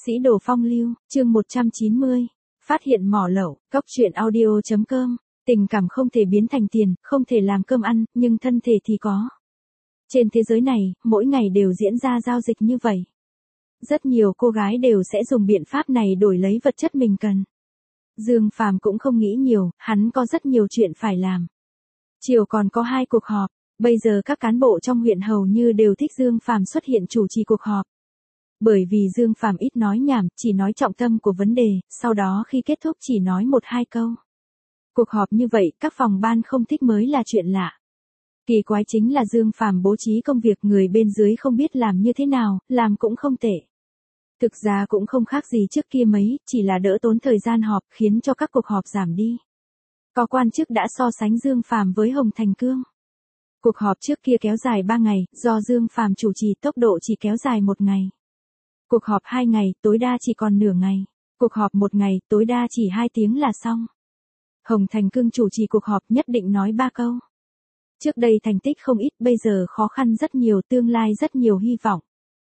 Sĩ đồ phong lưu, chương 190. Phát hiện mỏ lậu, cóc.audio.com. Tình cảm không thể biến thành tiền, không thể làm cơm ăn, nhưng thân thể thì có. Trên thế giới này, mỗi ngày đều diễn ra giao dịch như vậy. Rất nhiều cô gái đều sẽ dùng biện pháp này đổi lấy vật chất mình cần. Dương Phàm cũng không nghĩ nhiều, hắn có rất nhiều chuyện phải làm. Chiều còn có 2 cuộc họp, bây giờ các cán bộ trong huyện hầu như đều thích Dương Phàm xuất hiện chủ trì cuộc họp. Bởi vì Dương Phàm ít nói nhảm, chỉ nói trọng tâm của vấn đề, sau đó khi kết thúc chỉ nói 1-2 câu. Cuộc họp như vậy, các phòng ban không thích mới là chuyện lạ. Kỳ quái chính là Dương Phàm bố trí công việc người bên dưới không biết làm như thế nào, làm cũng không tệ. Thực ra cũng không khác gì trước kia mấy, chỉ là đỡ tốn thời gian họp, khiến cho các cuộc họp giảm đi. Có quan chức đã so sánh Dương Phàm với Hồng Thành Cương. Cuộc họp trước kia kéo dài 3 ngày, do Dương Phàm chủ trì tốc độ chỉ kéo dài 1 ngày. Cuộc họp 2 ngày, tối đa chỉ còn nửa ngày. Cuộc họp 1 ngày, tối đa chỉ 2 tiếng là xong. Hồng Thành Cương chủ trì cuộc họp nhất định nói 3 câu. Trước đây thành tích không ít, bây giờ khó khăn rất nhiều, tương lai rất nhiều hy vọng.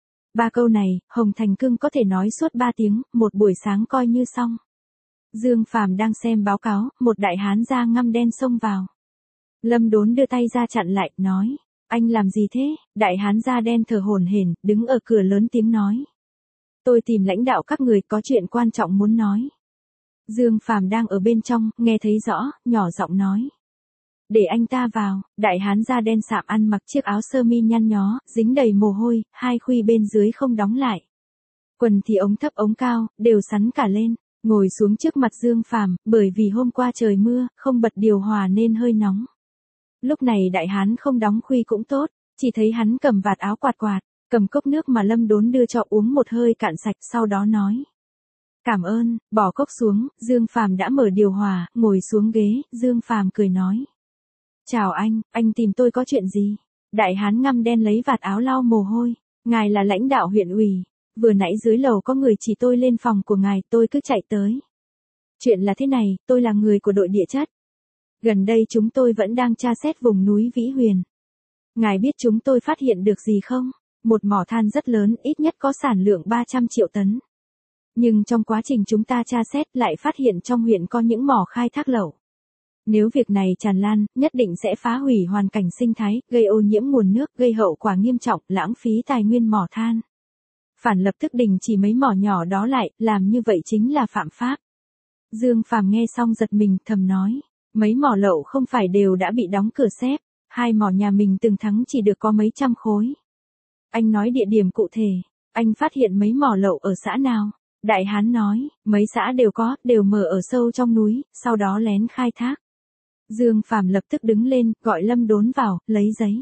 3 câu này, Hồng Thành Cương có thể nói suốt 3 tiếng, một buổi sáng coi như xong. Dương Phàm đang xem báo cáo, một đại hán da ngăm đen xông vào. Lâm Đốn đưa tay ra chặn lại, nói, anh làm gì thế? Đại hán da đen thở hổn hển, đứng ở cửa lớn tiếng nói. Tôi tìm lãnh đạo các người, có chuyện quan trọng muốn nói. Dương Phàm đang ở bên trong, nghe thấy rõ, nhỏ giọng nói. Để anh ta vào. Đại hán da đen sạm ăn mặc chiếc áo sơ mi nhăn nhó, dính đầy mồ hôi, 2 khuy bên dưới không đóng lại. Quần thì ống thấp ống cao, đều sắn cả lên, ngồi xuống trước mặt Dương Phàm, bởi vì hôm qua trời mưa, không bật điều hòa nên hơi nóng. Lúc này đại hán không đóng khuy cũng tốt, chỉ thấy hắn cầm vạt áo quạt quạt, cầm cốc nước mà Lâm Đốn đưa cho uống một hơi cạn sạch, sau đó nói. Cảm ơn, bỏ cốc xuống, Dương Phàm đã mở điều hòa, ngồi xuống ghế, Dương Phàm cười nói. Chào anh tìm tôi có chuyện gì? Đại hán ngăm đen lấy vạt áo lau mồ hôi. Ngài là lãnh đạo huyện ủy. Vừa nãy dưới lầu có người chỉ tôi lên phòng của ngài, tôi cứ chạy tới. Chuyện là thế này, tôi là người của đội địa chất. Gần đây chúng tôi vẫn đang tra xét vùng núi Vĩ Huyền. Ngài biết chúng tôi phát hiện được gì không? Một mỏ than rất lớn, ít nhất có sản lượng 300 triệu tấn. Nhưng trong quá trình chúng ta tra xét lại phát hiện trong huyện có những mỏ khai thác lậu. Nếu việc này tràn lan, nhất định sẽ phá hủy hoàn cảnh sinh thái, gây ô nhiễm nguồn nước, gây hậu quả nghiêm trọng, lãng phí tài nguyên mỏ than. Phản lập tức đình chỉ mấy mỏ nhỏ đó lại, làm như vậy chính là phạm pháp. Dương Phàm nghe xong giật mình, thầm nói, mấy mỏ lậu không phải đều đã bị đóng cửa xếp, 2 mỏ nhà mình từng thắng chỉ được có mấy trăm khối. Anh nói địa điểm cụ thể, anh phát hiện mấy mỏ lậu ở xã nào? Đại hán nói, mấy xã đều có, đều mở ở sâu trong núi, sau đó lén khai thác. Dương Phàm lập tức đứng lên, gọi Lâm Đốn vào, lấy giấy.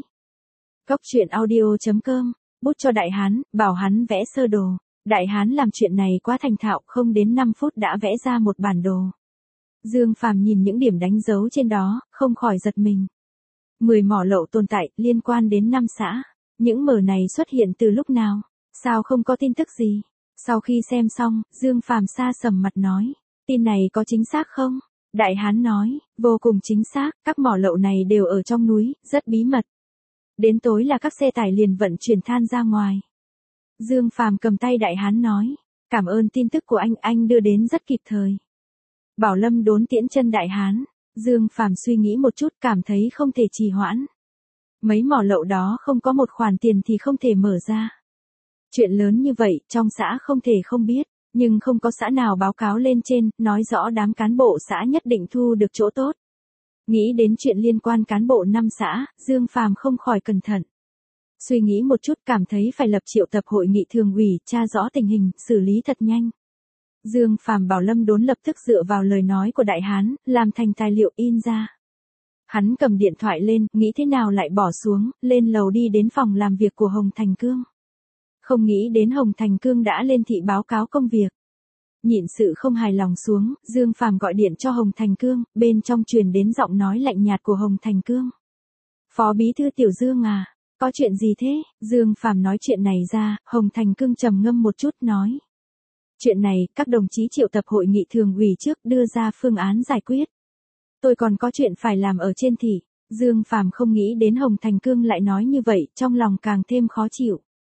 Cóc.audio.com, bút cho đại hán, bảo hắn vẽ sơ đồ. Đại hán làm chuyện này quá thành thạo, không đến 5 phút đã vẽ ra một bản đồ. Dương Phàm nhìn những điểm đánh dấu trên đó, không khỏi giật mình. 10 mỏ lậu tồn tại, liên quan đến 5 xã. Những mỏ này xuất hiện từ lúc nào? Sao không có tin tức gì? Sau khi xem xong, Dương Phàm sa sầm mặt nói. Tin này có chính xác không? Đại hán nói, vô cùng chính xác, các mỏ lậu này đều ở trong núi, rất bí mật. Đến tối là các xe tải liền vận chuyển than ra ngoài. Dương Phàm cầm tay đại hán nói, cảm ơn tin tức của anh đưa đến rất kịp thời. Bảo Lâm Đốn tiễn chân đại hán, Dương Phàm suy nghĩ một chút, cảm thấy không thể trì hoãn. Mấy mỏ lậu đó không có một khoản tiền thì không thể mở ra. Chuyện lớn như vậy, trong xã không thể không biết. Nhưng không có xã nào báo cáo lên trên, nói rõ đám cán bộ xã nhất định thu được chỗ tốt. Nghĩ đến chuyện liên quan cán bộ 5 xã, Dương Phàm không khỏi cẩn thận. Suy nghĩ một chút, cảm thấy phải lập triệu tập hội nghị thường ủy, tra rõ tình hình, xử lý thật nhanh. Dương Phàm bảo Lâm Đốn lập tức dựa vào lời nói của đại hán, làm thành tài liệu in ra. Hắn cầm điện thoại lên, nghĩ thế nào lại bỏ xuống, lên lầu đi đến phòng làm việc của Hồng Thành Cương. Không nghĩ đến Hồng Thành Cương đã lên thị báo cáo công việc. Nhịn sự không hài lòng xuống, Dương Phàm gọi điện cho Hồng Thành Cương, bên trong truyền đến giọng nói lạnh nhạt của Hồng Thành Cương. Phó bí thư Tiểu Dương à, có chuyện gì thế? Dương Phàm nói chuyện này ra, Hồng Thành Cương trầm ngâm một chút nói. Chuyện này, các đồng chí triệu tập hội nghị thường ủy trước đưa ra phương án giải quyết. Tôi còn có chuyện phải làm ở trên thị. Dương Phàm không nghĩ đến Hồng Thành Cương lại nói như vậy, trong lòng càng thêm khó chịu.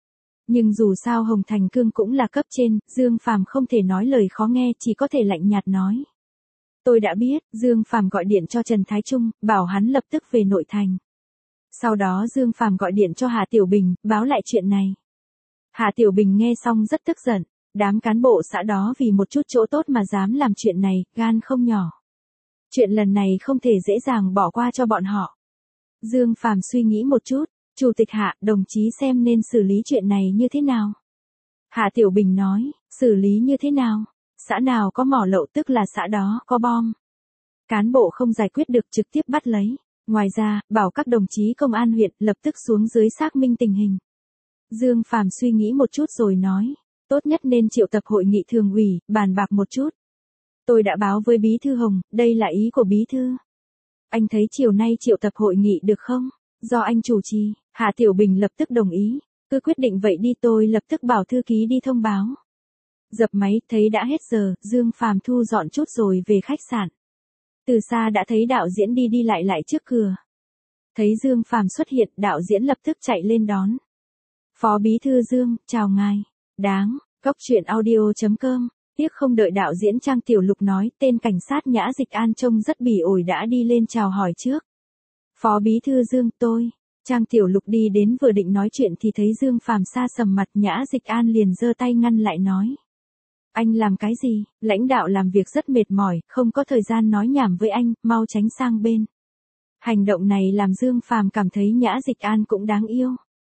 Nhưng dù sao Hồng Thành Cương cũng là cấp trên, Dương Phàm không thể nói lời khó nghe, chỉ có thể lạnh nhạt nói. Tôi đã biết, Dương Phàm gọi điện cho Trần Thái Trung, bảo hắn lập tức về nội thành. Sau đó Dương Phàm gọi điện cho Hà Tiểu Bình, báo lại chuyện này. Hà Tiểu Bình nghe xong rất tức giận, đám cán bộ xã đó vì một chút chỗ tốt mà dám làm chuyện này, gan không nhỏ. Chuyện lần này không thể dễ dàng bỏ qua cho bọn họ. Dương Phàm suy nghĩ một chút, Chủ tịch Hạ, đồng chí xem nên xử lý chuyện này như thế nào? Hà Tiểu Bình nói, xử lý như thế nào? Xã nào có mỏ lậu tức là xã đó có bom. Cán bộ không giải quyết được trực tiếp bắt lấy. Ngoài ra, bảo các đồng chí công an huyện lập tức xuống dưới xác minh tình hình. Dương Phàm suy nghĩ một chút rồi nói, tốt nhất nên triệu tập hội nghị thường ủy, bàn bạc một chút. Tôi đã báo với Bí thư Hồng, đây là ý của Bí thư. Anh thấy chiều nay triệu tập hội nghị được không? Do anh chủ trì, Hạ Tiểu Bình lập tức đồng ý. Cứ quyết định vậy đi, tôi lập tức bảo thư ký đi thông báo. Dập máy, thấy đã hết giờ, Dương Phàm thu dọn chút rồi về khách sạn. Từ xa đã thấy đạo diễn đi lại trước cửa. Thấy Dương Phàm xuất hiện, đạo diễn lập tức chạy lên đón. Phó Bí thư Dương, chào ngài. Đáng, Cóc Truyện Audio.com. Tiếc không đợi đạo diễn Trang Tiểu Lục nói, tên cảnh sát Nhã Dịch An trông rất bỉ ổi đã đi lên chào hỏi trước. Phó Bí thư Dương, tôi. Trang Tiểu Lục đi đến vừa định nói chuyện thì thấy Dương Phàm xa sầm mặt, Nhã Dịch An liền giơ tay ngăn lại nói. Anh làm cái gì? Lãnh đạo làm việc rất mệt mỏi, không có thời gian nói nhảm với anh, mau tránh sang bên. Hành động này làm Dương Phàm cảm thấy Nhã Dịch An cũng đáng yêu.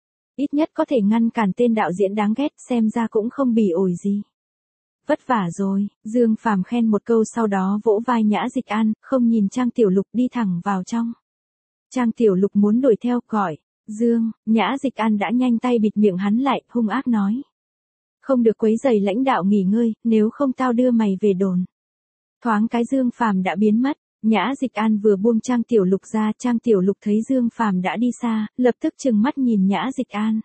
Ít nhất có thể ngăn cản tên đạo diễn đáng ghét, xem ra cũng không bỉ ổi gì. Vất vả rồi, Dương Phàm khen một câu sau đó vỗ vai Nhã Dịch An, không nhìn Trang Tiểu Lục đi thẳng vào trong. Trang Tiểu Lục muốn đuổi theo, gọi, Dương, Nhã Dịch An đã nhanh tay bịt miệng hắn lại, hung ác nói. Không được quấy rầy lãnh đạo nghỉ ngơi, nếu không tao đưa mày về đồn. Thoáng cái Dương Phàm đã biến mất, Nhã Dịch An vừa buông Trang Tiểu Lục ra, Trang Tiểu Lục thấy Dương Phàm đã đi xa, lập tức trừng mắt nhìn Nhã Dịch An.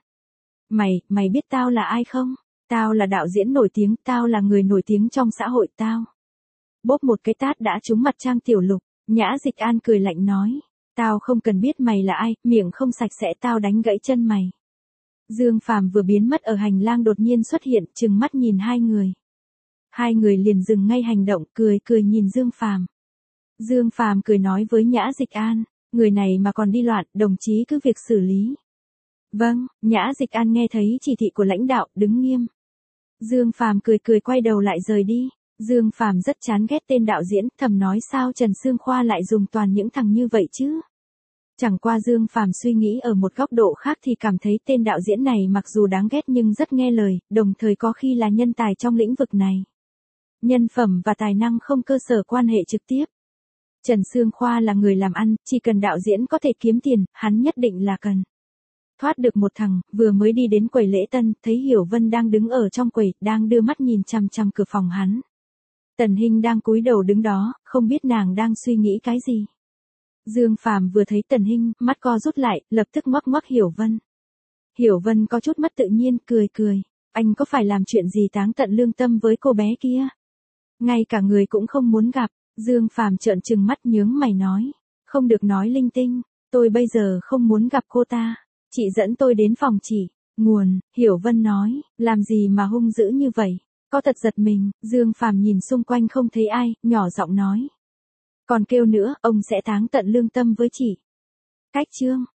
Mày biết tao là ai không? Tao là đạo diễn nổi tiếng, tao là người nổi tiếng trong xã hội tao. Bốp một cái tát đã trúng mặt Trang Tiểu Lục, Nhã Dịch An cười lạnh nói. Tao không cần biết mày là ai, miệng không sạch sẽ tao đánh gãy chân mày. Dương Phàm vừa biến mất ở hành lang đột nhiên xuất hiện, trừng mắt nhìn hai người. Hai người liền dừng ngay hành động, cười nhìn Dương Phàm. Dương Phàm cười nói với Nhã Dịch An, người này mà còn đi loạn, đồng chí cứ việc xử lý. Vâng, Nhã Dịch An nghe thấy chỉ thị của lãnh đạo, đứng nghiêm. Dương Phàm cười quay đầu lại rời đi. Dương Phàm rất chán ghét tên đạo diễn, thầm nói sao Trần Sương Khoa lại dùng toàn những thằng như vậy chứ. Chẳng qua Dương Phàm suy nghĩ ở một góc độ khác thì cảm thấy tên đạo diễn này mặc dù đáng ghét nhưng rất nghe lời, đồng thời có khi là nhân tài trong lĩnh vực này. Nhân phẩm và tài năng không cơ sở quan hệ trực tiếp. Trần Sương Khoa là người làm ăn, chỉ cần đạo diễn có thể kiếm tiền, hắn nhất định là cần. Thoát được một thằng, vừa mới đi đến quầy lễ tân, thấy Hiểu Vân đang đứng ở trong quầy, đang đưa mắt nhìn chằm chằm cửa phòng hắn. Tần Hinh đang cúi đầu đứng đó, không biết nàng đang suy nghĩ cái gì. Dương Phàm vừa thấy Tần Hinh, mắt co rút lại, lập tức ngoắc Hiểu Vân. Hiểu Vân có chút mất tự nhiên, cười. Anh có phải làm chuyện gì táng tận lương tâm với cô bé kia? Ngay cả người cũng không muốn gặp. Dương Phàm trợn trừng mắt nhướng mày nói. Không được nói linh tinh, tôi bây giờ không muốn gặp cô ta. Chị dẫn tôi đến phòng chị. Nguồn, Hiểu Vân nói, làm gì mà hung dữ như vậy? Có thật giật mình, Dương Phàm nhìn xung quanh không thấy ai, nhỏ giọng nói. Còn kêu nữa, ông sẽ táng tận lương tâm với chị. Cách chương.